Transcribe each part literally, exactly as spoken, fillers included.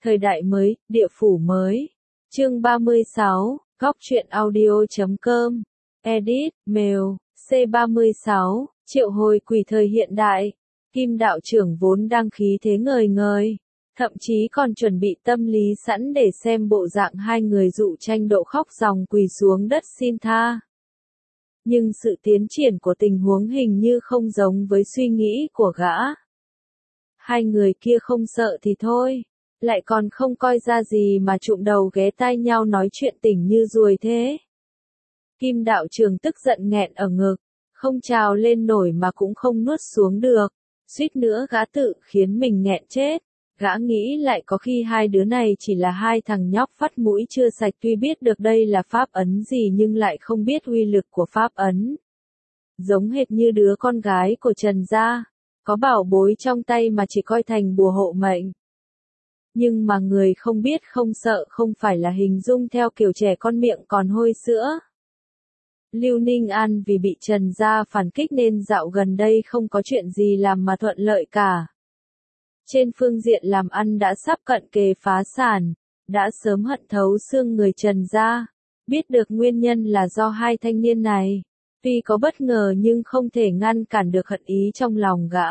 Thời đại mới, địa phủ mới. Chương ba mươi sáu, góc truyện audio chấm com. Edit, mail, C ba mươi sáu, triệu hồi quỷ thời hiện đại. Kim đạo trưởng vốn đang khí thế ngời ngời, thậm chí còn chuẩn bị tâm lý sẵn để xem bộ dạng hai người dụ tranh độ khóc ròng quỳ xuống đất xin tha. Nhưng sự tiến triển của tình huống hình như không giống với suy nghĩ của gã. Hai người kia không sợ thì thôi, lại còn không coi ra gì mà trụm đầu ghé tai nhau nói chuyện tình như ruồi thế. Kim đạo trưởng tức giận nghẹn ở ngực, không trào lên nổi mà cũng không nuốt xuống được, suýt nữa gã tự khiến mình nghẹn chết. Gã nghĩ lại có khi hai đứa này chỉ là hai thằng nhóc vắt mũi chưa sạch, tuy biết được đây là pháp ấn gì nhưng lại không biết uy lực của pháp ấn. Giống hệt như đứa con gái của Trần gia, có bảo bối trong tay mà chỉ coi thành bùa hộ mệnh. Nhưng mà người không biết không sợ không phải là hình dung theo kiểu trẻ con miệng còn hôi sữa. Lưu Ninh An vì bị Trần gia phản kích nên dạo gần đây không có chuyện gì làm mà thuận lợi cả. Trên phương diện làm ăn đã sắp cận kề phá sản, đã sớm hận thấu xương người Trần gia. Biết được nguyên nhân là do hai thanh niên này, tuy có bất ngờ nhưng không thể ngăn cản được hận ý trong lòng gã.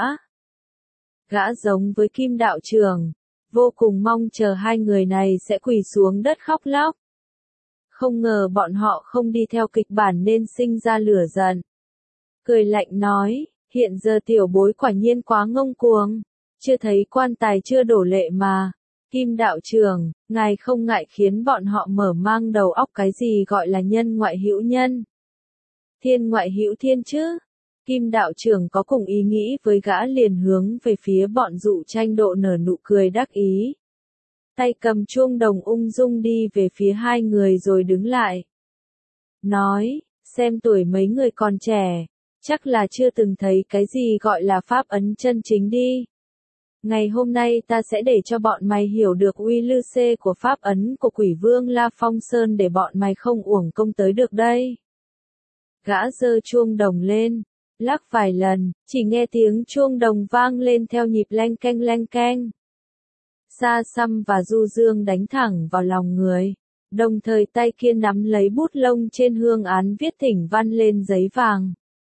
Gã giống với Kim đạo trưởng, vô cùng mong chờ hai người này sẽ quỳ xuống đất khóc lóc. Không ngờ bọn họ không đi theo kịch bản nên sinh ra lửa giận. Cười lạnh nói, hiện giờ tiểu bối quả nhiên quá ngông cuồng, chưa thấy quan tài chưa đổ lệ mà. Kim đạo trưởng, ngài không ngại khiến bọn họ mở mang đầu óc cái gì gọi là nhân ngoại hữu nhân, thiên ngoại hữu thiên chứ. Kim đạo trưởng có cùng ý nghĩ với gã liền hướng về phía bọn dụ tranh độ nở nụ cười đắc ý. Tay cầm chuông đồng ung dung đi về phía hai người rồi đứng lại. Nói, xem tuổi mấy người còn trẻ, chắc là chưa từng thấy cái gì gọi là pháp ấn chân chính đi. Ngày hôm nay ta sẽ để cho bọn mày hiểu được uy lư xê của pháp ấn của quỷ vương La Phong Sơn để bọn mày không uổng công tới được đây. Gã giơ chuông đồng lên, lắc vài lần, chỉ nghe tiếng chuông đồng vang lên theo nhịp leng keng leng keng. Sa Săm và Du Dương đánh thẳng vào lòng người, đồng thời tay kia nắm lấy bút lông trên hương án viết thỉnh văn lên giấy vàng.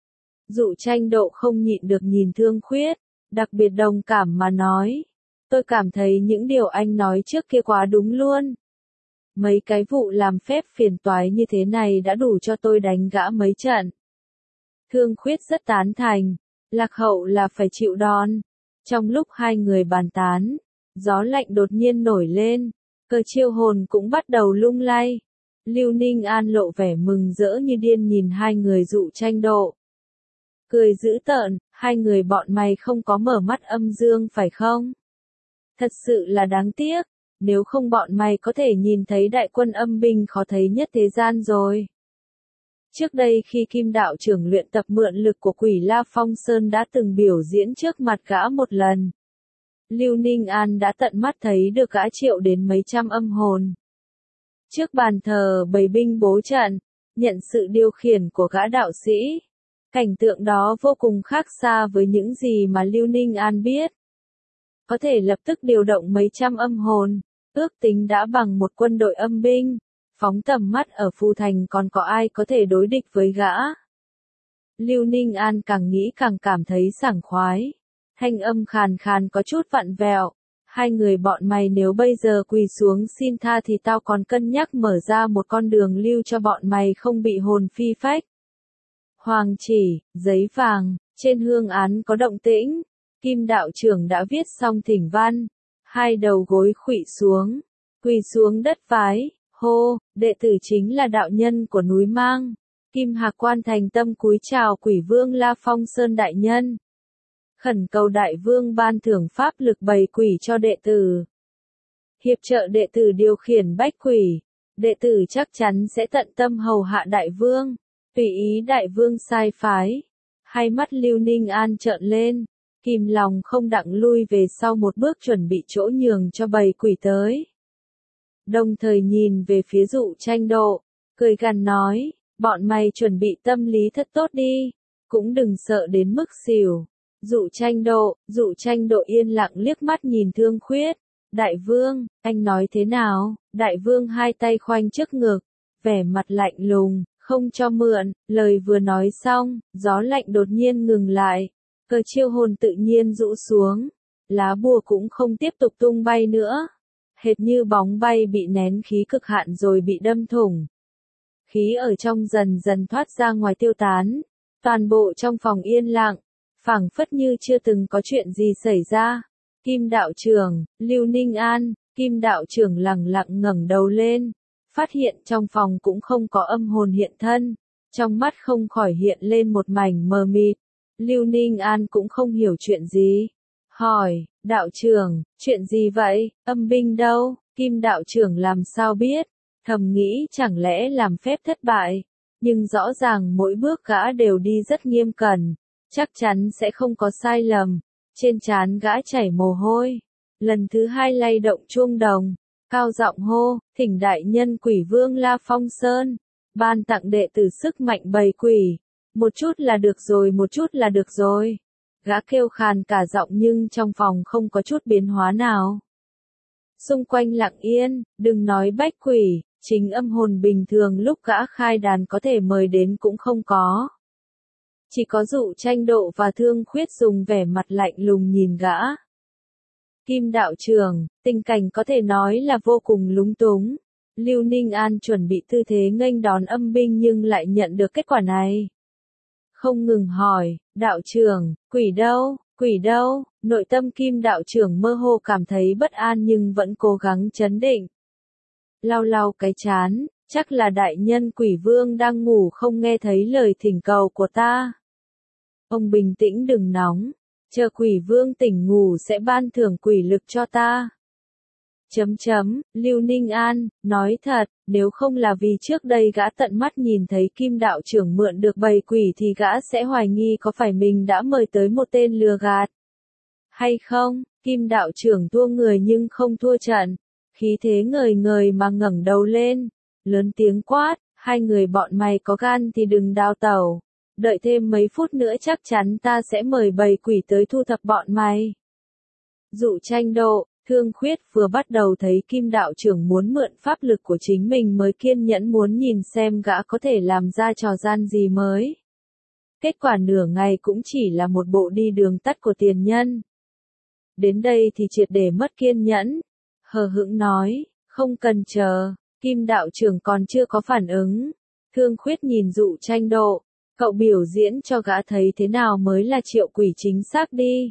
Dụ tranh độ không nhịn được nhìn Thương Khuyết, đặc biệt đồng cảm mà nói, tôi cảm thấy những điều anh nói trước kia quá đúng luôn. Mấy cái vụ làm phép phiền toái như thế này đã đủ cho tôi đánh gã mấy trận. Thương Khuyết rất tán thành, lạc hậu là phải chịu đòn. Trong lúc hai người bàn tán, gió lạnh đột nhiên nổi lên, cờ chiêu hồn cũng bắt đầu lung lay. Lưu Ninh An lộ vẻ mừng rỡ như điên nhìn hai người dụ tranh độ. Cười dữ tợn, hai người bọn mày không có mở mắt âm dương phải không? Thật sự là đáng tiếc, nếu không bọn mày có thể nhìn thấy đại quân âm binh khó thấy nhất thế gian rồi. Trước đây khi Kim đạo trưởng luyện tập mượn lực của quỷ La Phong Sơn đã từng biểu diễn trước mặt gã một lần. Lưu Ninh An đã tận mắt thấy được gã triệu đến mấy trăm âm hồn. Trước bàn thờ bày binh bố trận, nhận sự điều khiển của gã đạo sĩ. Cảnh tượng đó vô cùng khác xa với những gì mà Lưu Ninh An biết. Có thể lập tức điều động mấy trăm âm hồn, ước tính đã bằng một quân đội âm binh. Phóng tầm mắt ở Phù Thành còn có ai có thể đối địch với gã. Lưu Ninh An càng nghĩ càng cảm thấy sảng khoái. Thanh âm khàn khàn có chút vặn vẹo. Hai người bọn mày nếu bây giờ quỳ xuống xin tha thì tao còn cân nhắc mở ra một con đường lưu cho bọn mày không bị hồn phi phách. Hoàng chỉ, giấy vàng, trên hương án có động tĩnh. Kim đạo trưởng đã viết xong thỉnh văn. Hai đầu gối khuỵu xuống, quỳ xuống đất vái. Hô, đệ tử chính là đạo nhân của núi Mang. Kim Hạc Quan thành tâm cúi chào quỷ vương La Phong Sơn đại nhân. Khẩn cầu đại vương ban thưởng pháp lực bày quỷ cho đệ tử. Hiệp trợ đệ tử điều khiển bách quỷ. Đệ tử chắc chắn sẽ tận tâm hầu hạ đại vương. Tùy ý đại vương sai phái. Hai mắt Lưu Ninh An trợn lên. Kìm lòng không đặng lui về sau một bước chuẩn bị chỗ nhường cho bầy quỷ tới. Đồng thời nhìn về phía dụ tranh độ, cười gằn nói, bọn mày chuẩn bị tâm lý thật tốt đi, cũng đừng sợ đến mức xỉu. Dụ tranh độ, dụ tranh độ yên lặng liếc mắt nhìn Thương Khuyết, Đại vương, anh nói thế nào? Đại vương hai tay khoanh trước ngực, vẻ mặt lạnh lùng, không cho mượn, lời vừa nói xong, gió lạnh đột nhiên ngừng lại, cờ chiêu hồn tự nhiên rũ xuống, lá bùa cũng không tiếp tục tung bay nữa, hệt như bóng bay bị nén khí cực hạn rồi bị đâm thủng. Khí ở trong dần dần thoát ra ngoài tiêu tán, toàn bộ trong phòng yên lặng, phảng phất như chưa từng có chuyện gì xảy ra. Kim đạo trưởng, Lưu Ninh An, Kim đạo trưởng lẳng lặng ngẩng đầu lên, phát hiện trong phòng cũng không có âm hồn hiện thân, trong mắt không khỏi hiện lên một mảnh mờ mịt. Lưu Ninh An cũng không hiểu chuyện gì, hỏi, đạo trưởng, chuyện gì vậy, âm binh đâu? Kim đạo trưởng làm sao biết, thầm nghĩ chẳng lẽ làm phép thất bại, nhưng rõ ràng mỗi bước gã đều đi rất nghiêm cẩn, chắc chắn sẽ không có sai lầm. Trên trán gã chảy mồ hôi, lần thứ hai lay động chuông đồng, cao giọng hô, thỉnh đại nhân quỷ vương La Phong Sơn, ban tặng đệ tử sức mạnh bầy quỷ, một chút là được rồi, một chút là được rồi. Gã kêu khàn cả giọng nhưng trong phòng không có chút biến hóa nào. Xung quanh lặng yên, đừng nói bách quỷ, chính âm hồn bình thường lúc gã khai đàn có thể mời đến cũng không có. Chỉ có Dụ Tranh Độ và Thương Khuyết dùng vẻ mặt lạnh lùng nhìn gã. Kim đạo trưởng, tình cảnh có thể nói là vô cùng lúng túng. Lưu Ninh An chuẩn bị tư thế nghênh đón âm binh nhưng lại nhận được kết quả này. Không ngừng hỏi, đạo trưởng, quỷ đâu, quỷ đâu, nội tâm Kim đạo trưởng mơ hồ cảm thấy bất an nhưng vẫn cố gắng trấn định. Lau lau cái chán, chắc là đại nhân quỷ vương đang ngủ không nghe thấy lời thỉnh cầu của ta. Ông bình tĩnh đừng nóng, chờ quỷ vương tỉnh ngủ sẽ ban thưởng quỷ lực cho ta. Chấm chấm, Lưu Ninh An, nói thật, nếu không là vì trước đây gã tận mắt nhìn thấy Kim đạo trưởng mượn được bầy quỷ thì gã sẽ hoài nghi có phải mình đã mời tới một tên lừa gạt. Hay không, Kim đạo trưởng thua người nhưng không thua trận, khí thế ngời ngời mà ngẩng đầu lên, lớn tiếng quát, hai người bọn mày có gan thì đừng đào tẩu. Đợi thêm mấy phút nữa chắc chắn ta sẽ mời bầy quỷ tới thu thập bọn mày. Dụ Tranh Độ, Thương Khuyết vừa bắt đầu thấy Kim đạo trưởng muốn mượn pháp lực của chính mình mới kiên nhẫn muốn nhìn xem gã có thể làm ra trò gian gì mới. Kết quả nửa ngày cũng chỉ là một bộ đi đường tắt của tiền nhân. Đến đây thì triệt để mất kiên nhẫn. Hờ hững nói, không cần chờ, Kim đạo trưởng còn chưa có phản ứng. Thương Khuyết nhìn Dụ Tranh Độ. Cậu biểu diễn cho gã thấy thế nào mới là triệu quỷ chính xác đi.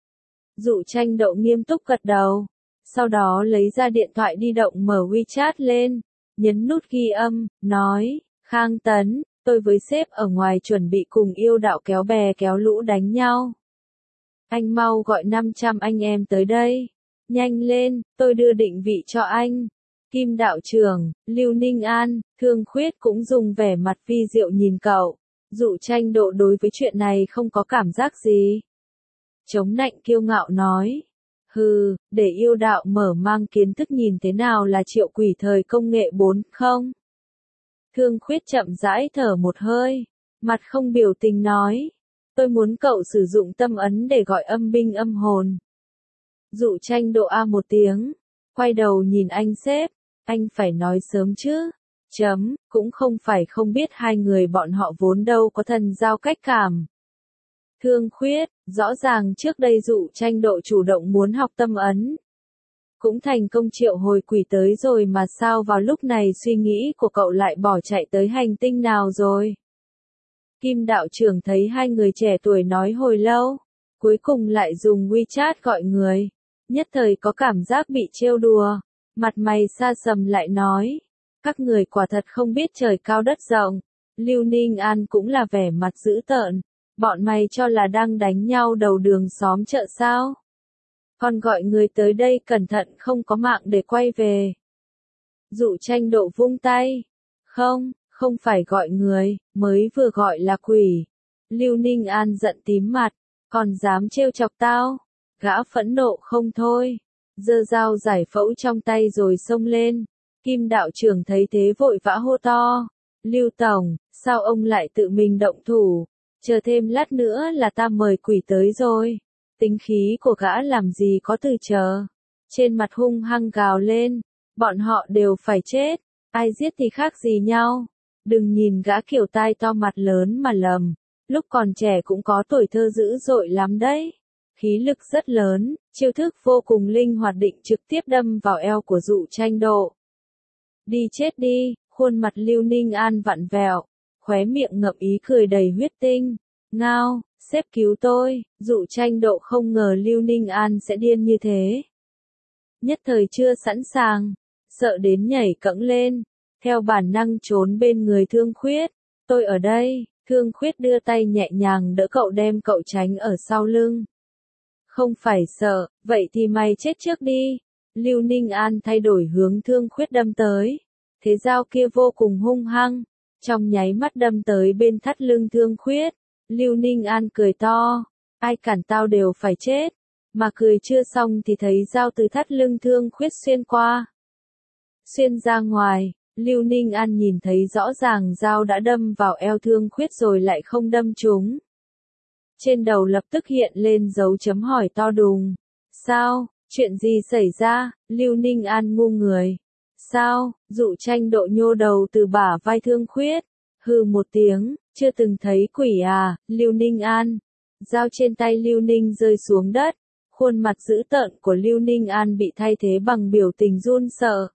Dụ Tranh Độ nghiêm túc gật đầu. Sau đó lấy ra điện thoại di động mở WeChat lên. Nhấn nút ghi âm, nói, Khang Tấn, tôi với sếp ở ngoài chuẩn bị cùng yêu đạo kéo bè kéo lũ đánh nhau. Anh mau gọi năm trăm anh em tới đây. Nhanh lên, tôi đưa định vị cho anh. Kim đạo trưởng, Lưu Ninh An, Thương Khuyết cũng dùng vẻ mặt vi diệu nhìn cậu. Dụ Tranh Độ đối với chuyện này không có cảm giác gì. Chống nạnh kiêu ngạo nói. Hừ, để yêu đạo mở mang kiến thức nhìn thế nào là triệu quỷ thời công nghệ bốn không? Thương Khuyết chậm rãi thở một hơi. Mặt không biểu tình nói. Tôi muốn cậu sử dụng tâm ấn để gọi âm binh âm hồn. Dụ Tranh Độ a một tiếng. Quay đầu nhìn anh sếp. Anh phải nói sớm chứ. Chấm, cũng không phải không biết hai người bọn họ vốn đâu có thần giao cách cảm. Thương Khuyết, rõ ràng trước đây Dụ Tranh Độ chủ động muốn học tâm ấn. Cũng thành công triệu hồi quỷ tới rồi mà sao vào lúc này suy nghĩ của cậu lại bỏ chạy tới hành tinh nào rồi. Kim đạo trưởng thấy hai người trẻ tuổi nói hồi lâu, cuối cùng lại dùng WeChat gọi người. Nhất thời có cảm giác bị trêu đùa, mặt mày xa sầm lại nói. Các người quả thật không biết trời cao đất rộng. Lưu Ninh An cũng là vẻ mặt dữ tợn. Bọn mày cho là đang đánh nhau đầu đường xóm chợ sao? Còn gọi người tới đây cẩn thận không có mạng để quay về. Dụ Tranh Độ vung tay. Không, không phải gọi người, mới vừa gọi là quỷ. Lưu Ninh An giận tím mặt. Còn dám trêu chọc tao? Gã phẫn nộ không thôi. Giơ dao giải phẫu trong tay rồi xông lên. Kim đạo trưởng thấy thế vội vã hô to. Lưu Tổng, sao ông lại tự mình động thủ? Chờ thêm lát nữa là ta mời quỷ tới rồi. Tính khí của gã làm gì có từ chờ. trên mặt hung hăng gào lên, bọn họ đều phải chết, ai giết thì khác gì nhau. Đừng nhìn gã kiểu tai to mặt lớn mà lầm, lúc còn trẻ cũng có tuổi thơ dữ dội lắm đấy. Khí lực rất lớn, chiêu thức vô cùng linh hoạt định trực tiếp đâm vào eo của Dụ Tranh Độ. Đi chết đi, khuôn mặt Lưu Ninh An vặn vẹo, khóe miệng ngậm ý cười đầy huyết tinh. Ngao, sếp cứu tôi, Dụ Tranh Độ không ngờ Lưu Ninh An sẽ điên như thế. Nhất thời chưa sẵn sàng, sợ đến nhảy cẫng lên, theo bản năng trốn bên người Thương Khuyết. Tôi ở đây, Thương Khuyết đưa tay nhẹ nhàng đỡ cậu đem cậu tránh ở sau lưng. Không phải sợ, vậy thì mày chết trước đi. Lưu Ninh An thay đổi hướng Thương Khuyết đâm tới. Thế dao kia vô cùng hung hăng, trong nháy mắt đâm tới bên thắt lưng Thương Khuyết. Lưu Ninh An cười to, ai cản tao đều phải chết. Mà cười chưa xong thì thấy dao từ thắt lưng Thương Khuyết xuyên qua. Xuyên ra ngoài, Lưu Ninh An nhìn thấy rõ ràng dao đã đâm vào eo Thương Khuyết rồi lại không đâm trúng. Trên đầu lập tức hiện lên dấu chấm hỏi to đùng. Sao, chuyện gì xảy ra? Lưu Ninh An ngu người. Sao? Dụ Tranh Độ nhô đầu từ bả vai Thương Khuyết. Hừ một tiếng, chưa từng thấy quỷ à, Lưu Ninh An. Dao trên tay Lưu Ninh rơi xuống đất. Khuôn mặt dữ tợn của Lưu Ninh An bị thay thế bằng biểu tình run sợ.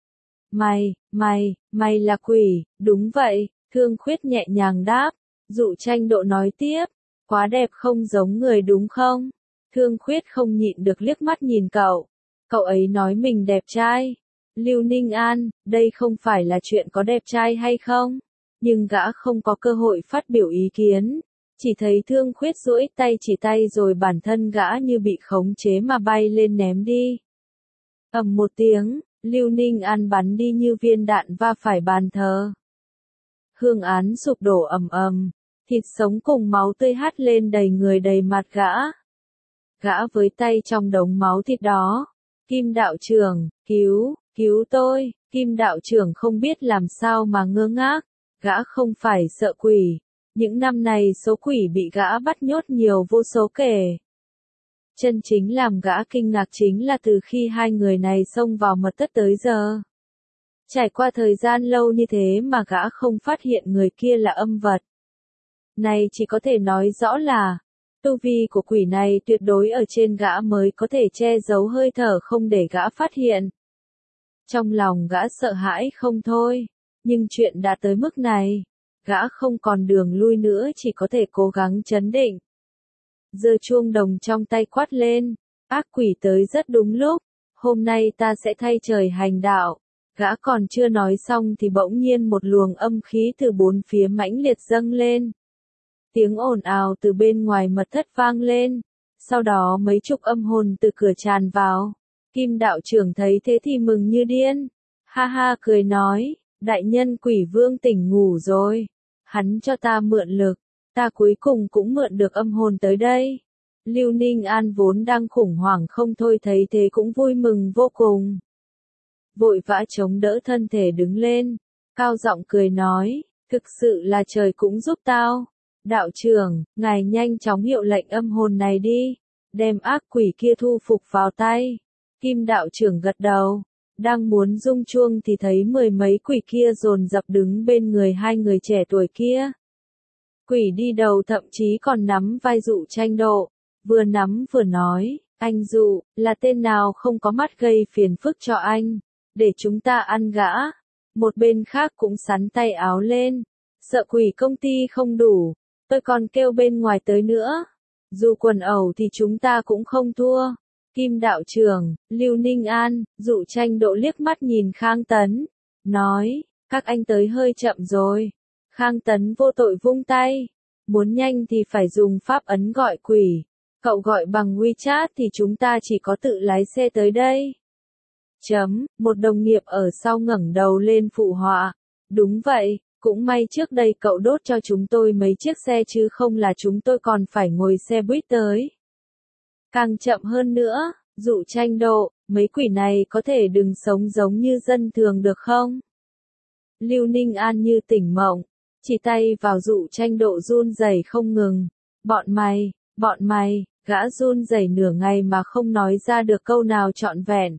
Mày, mày, mày là quỷ, đúng vậy, Thương Khuyết nhẹ nhàng đáp. Dụ Tranh Độ nói tiếp. Quá đẹp không giống người đúng không? Thương Khuyết không nhịn được liếc mắt nhìn cậu. Cậu ấy nói mình đẹp trai. Lưu Ninh An, đây không phải là chuyện có đẹp trai hay không? Nhưng gã không có cơ hội phát biểu ý kiến. Chỉ thấy Thương Khuyết duỗi tay chỉ tay rồi bản thân gã như bị khống chế mà bay lên ném đi. Ầm một tiếng, Lưu Ninh An bắn đi như viên đạn va phải bàn thờ. Hương án sụp đổ ầm ầm. Thịt sống cùng máu tươi hắt lên đầy người đầy mặt gã. Gã với tay trong đống máu thịt đó. Kim đạo trưởng, cứu, cứu tôi. Kim đạo trưởng không biết làm sao mà ngơ ngác. Gã không phải sợ quỷ. Những năm này số quỷ bị gã bắt nhốt nhiều vô số kể. Chân chính làm gã kinh ngạc chính là từ khi hai người này xông vào mật thất tới giờ. Trải qua thời gian lâu như thế mà gã không phát hiện người kia là âm vật. Này chỉ có thể nói rõ là, tu vi của quỷ này tuyệt đối ở trên gã mới có thể che giấu hơi thở không để gã phát hiện. Trong lòng gã sợ hãi không thôi, nhưng chuyện đã tới mức này, gã không còn đường lui nữa chỉ có thể cố gắng trấn định. Giơ chuông đồng trong tay quát lên, ác quỷ tới rất đúng lúc, hôm nay ta sẽ thay trời hành đạo. Gã còn chưa nói xong thì bỗng nhiên một luồng âm khí từ bốn phía mãnh liệt dâng lên. Tiếng ồn ào từ bên ngoài mật thất vang lên, sau đó mấy chục âm hồn từ cửa tràn vào. Kim đạo trưởng thấy thế thì mừng như điên, ha ha cười nói, đại nhân quỷ vương tỉnh ngủ rồi, hắn cho ta mượn lực, ta cuối cùng cũng mượn được âm hồn tới đây. Lưu Ninh An vốn đang khủng hoảng không thôi thấy thế cũng vui mừng vô cùng. Vội vã chống đỡ thân thể đứng lên, cao giọng cười nói, thực sự là trời cũng giúp tao. Đạo trưởng, ngài nhanh chóng hiệu lệnh âm hồn này đi, đem ác quỷ kia thu phục vào tay. Kim đạo trưởng gật đầu, đang muốn rung chuông thì thấy mười mấy quỷ kia dồn dập đứng bên người hai người trẻ tuổi kia. Quỷ đi đầu thậm chí còn nắm vai Dụ Tranh Độ, vừa nắm vừa nói, anh Dụ, là tên nào không có mắt gây phiền phức cho anh, để chúng ta ăn gã. Một bên khác cũng sắn tay áo lên, sợ quỷ công ty không đủ. Tôi còn kêu bên ngoài tới nữa. Dù quần ẩu thì chúng ta cũng không thua. Kim đạo trưởng, Lưu Ninh An, Dụ Tranh Độ liếc mắt nhìn Khang Tấn. Nói, các anh tới hơi chậm rồi. Khang Tấn vô tội vung tay. Muốn nhanh thì phải dùng pháp ấn gọi quỷ. Cậu gọi bằng WeChat thì chúng ta chỉ có tự lái xe tới đây. Chấm, một đồng nghiệp ở sau ngẩng đầu lên phụ họa. Đúng vậy. Cũng may trước đây cậu đốt cho chúng tôi mấy chiếc xe chứ không là chúng tôi còn phải ngồi xe buýt tới. Càng chậm hơn nữa, Dụ Tranh Độ, mấy quỷ này có thể đừng sống giống như dân thường được không? Lưu Ninh An như tỉnh mộng, chỉ tay vào Dụ Tranh Độ run rẩy không ngừng. Bọn mày, bọn mày, Gã run rẩy nửa ngày mà không nói ra được câu nào trọn vẹn.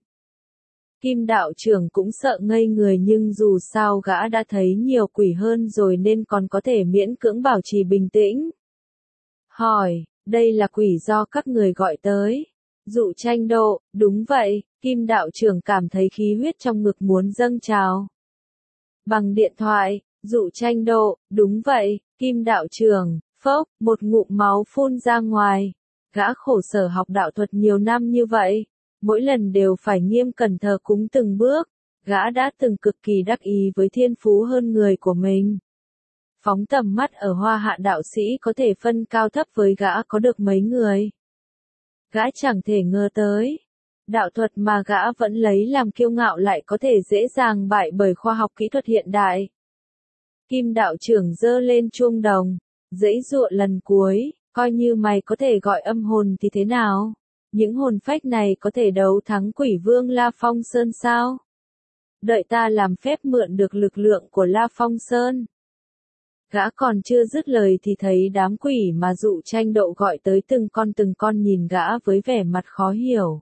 Kim đạo trưởng cũng sợ ngây người nhưng dù sao gã đã thấy nhiều quỷ hơn rồi nên còn có thể miễn cưỡng bảo trì bình tĩnh. Hỏi, đây là quỷ do các người gọi tới. Dụ Tranh Độ, đúng vậy, Kim đạo trưởng cảm thấy khí huyết trong ngực muốn dâng trào. Bằng điện thoại, Dụ Tranh Độ, đúng vậy, Kim đạo trưởng, phốc, một ngụm máu phun ra ngoài. Gã khổ sở học đạo thuật nhiều năm như vậy, mỗi lần đều phải nghiêm cẩn thờ cúng từng bước, gã đã từng cực kỳ đắc ý với thiên phú hơn người của mình. Phóng tầm mắt ở Hoa Hạ đạo sĩ có thể phân cao thấp với gã có được mấy người. Gã chẳng thể ngờ tới, đạo thuật mà gã vẫn lấy làm kiêu ngạo lại có thể dễ dàng bại bởi khoa học kỹ thuật hiện đại. Kim đạo trưởng giơ lên chuông đồng, giãy giụa lần cuối, coi như mày có thể gọi âm hồn thì thế nào? Những hồn phách này có thể đấu thắng quỷ vương La Phong Sơn sao? Đợi ta làm phép mượn được lực lượng của La Phong Sơn. Gã còn chưa dứt lời thì thấy đám quỷ mà Dụ Tranh Độ gọi tới từng con từng con nhìn gã với vẻ mặt khó hiểu.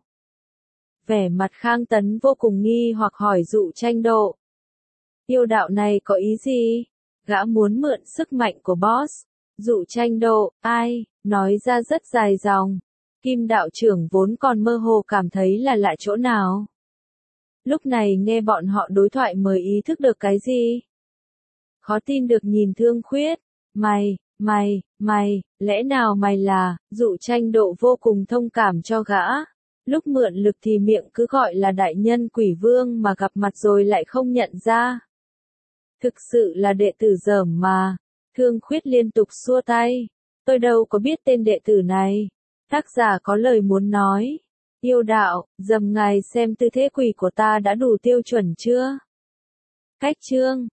Vẻ mặt Khang Tấn vô cùng nghi hoặc hỏi Dụ Tranh Độ. Yêu đạo này có ý gì? Gã muốn mượn sức mạnh của boss. Dụ Tranh Độ, ai, nói ra rất dài dòng. Kim đạo trưởng vốn còn mơ hồ cảm thấy là lạ chỗ nào. Lúc này nghe bọn họ đối thoại mới ý thức được cái gì. Khó tin được nhìn Thương Khuyết. Mày, mày, mày, lẽ nào mày là, Dụ Tranh Độ vô cùng thông cảm cho gã. Lúc mượn lực thì miệng cứ gọi là đại nhân quỷ vương mà gặp mặt rồi lại không nhận ra. Thực sự là đệ tử dởm mà. Thương Khuyết liên tục xua tay. Tôi đâu có biết tên đệ tử này. Tác giả có lời muốn nói. Yêu đạo, dầm ngài xem tư thế quỷ của ta đã đủ tiêu chuẩn chưa? Cách chương.